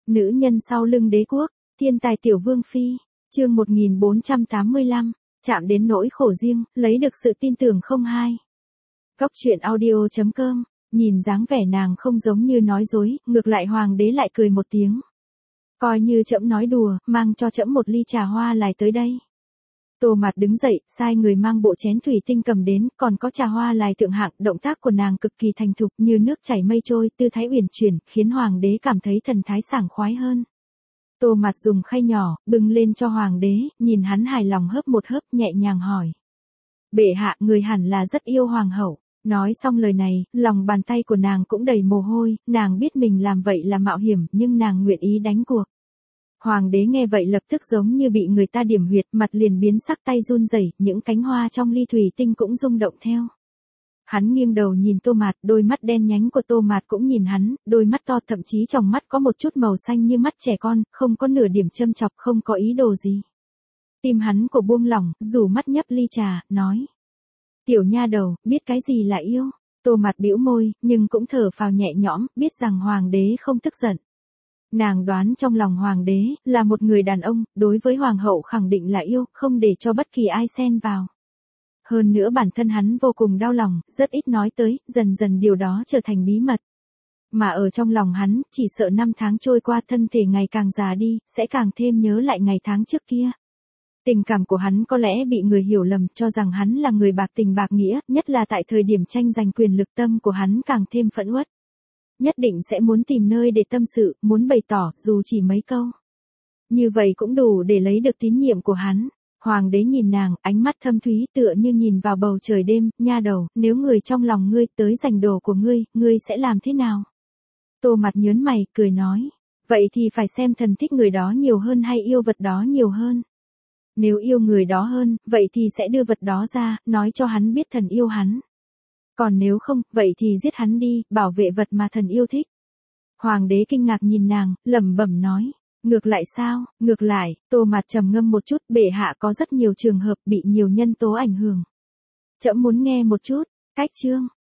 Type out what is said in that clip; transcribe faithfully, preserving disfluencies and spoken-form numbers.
Nữ nhân sau lưng đế quốc, thiên tài tiểu vương phi, chương một nghìn bốn trăm tám mươi lăm, chạm đến nỗi khổ riêng, lấy được sự tin tưởng không hai. Góc truyện audio chấm com, nhìn dáng vẻ nàng không giống như nói dối, ngược lại hoàng đế lại cười một tiếng. Coi như trẫm nói đùa, mang cho trẫm một ly trà hoa lại tới đây. Tô Mạt đứng dậy, sai người mang bộ chén thủy tinh cầm đến, còn có trà hoa lài thượng hạng, động tác của nàng cực kỳ thành thục như nước chảy mây trôi, tư thái uyển chuyển, khiến hoàng đế cảm thấy thần thái sảng khoái hơn. Tô Mạt dùng khay nhỏ, bưng lên cho hoàng đế, nhìn hắn hài lòng hớp một hớp, nhẹ nhàng hỏi. Bệ hạ, người hẳn là rất yêu hoàng hậu. Nói xong lời này, lòng bàn tay của nàng cũng đầy mồ hôi, nàng biết mình làm vậy là mạo hiểm, nhưng nàng nguyện ý đánh cuộc. Hoàng đế nghe vậy lập tức giống như bị người ta điểm huyệt, mặt liền biến sắc, tay run rẩy, những cánh hoa trong ly thủy tinh cũng rung động theo. Hắn nghiêng đầu nhìn Tô Mạt, đôi mắt đen nhánh của Tô Mạt cũng nhìn hắn, đôi mắt to thậm chí trong mắt có một chút màu xanh như mắt trẻ con, không có nửa điểm châm chọc, không có ý đồ gì. Tim hắn của buông lỏng, rủ mắt nhấp ly trà, nói. Tiểu nha đầu, biết cái gì là yêu? Tô Mạt bĩu môi, nhưng cũng thở phào nhẹ nhõm, biết rằng hoàng đế không tức giận. Nàng đoán trong lòng hoàng đế, là một người đàn ông, đối với hoàng hậu khẳng định là yêu, không để cho bất kỳ ai xen vào. Hơn nữa bản thân hắn vô cùng đau lòng, rất ít nói tới, dần dần điều đó trở thành bí mật. Mà ở trong lòng hắn, chỉ sợ năm tháng trôi qua thân thể ngày càng già đi, sẽ càng thêm nhớ lại ngày tháng trước kia. Tình cảm của hắn có lẽ bị người hiểu lầm, cho rằng hắn là người bạc tình bạc nghĩa, nhất là tại thời điểm tranh giành quyền lực, tâm của hắn càng thêm phẫn uất. Nhất định sẽ muốn tìm nơi để tâm sự, muốn bày tỏ, dù chỉ mấy câu. Như vậy cũng đủ để lấy được tín nhiệm của hắn. Hoàng đế nhìn nàng, ánh mắt thâm thúy tựa như nhìn vào bầu trời đêm, nha đầu, nếu người trong lòng ngươi tới giành đồ của ngươi, ngươi sẽ làm thế nào? Tô Mạt nhớn mày, cười nói, vậy thì phải xem thần thích người đó nhiều hơn hay yêu vật đó nhiều hơn. Nếu yêu người đó hơn, vậy thì sẽ đưa vật đó ra, nói cho hắn biết thần yêu hắn. Còn nếu không, vậy thì giết hắn đi, bảo vệ vật mà thần yêu thích. Hoàng đế kinh ngạc nhìn nàng, lẩm bẩm nói. Ngược lại sao, ngược lại, Tô Mạt trầm ngâm một chút, bệ hạ có rất nhiều trường hợp bị nhiều nhân tố ảnh hưởng. Trẫm muốn nghe một chút, cách chương.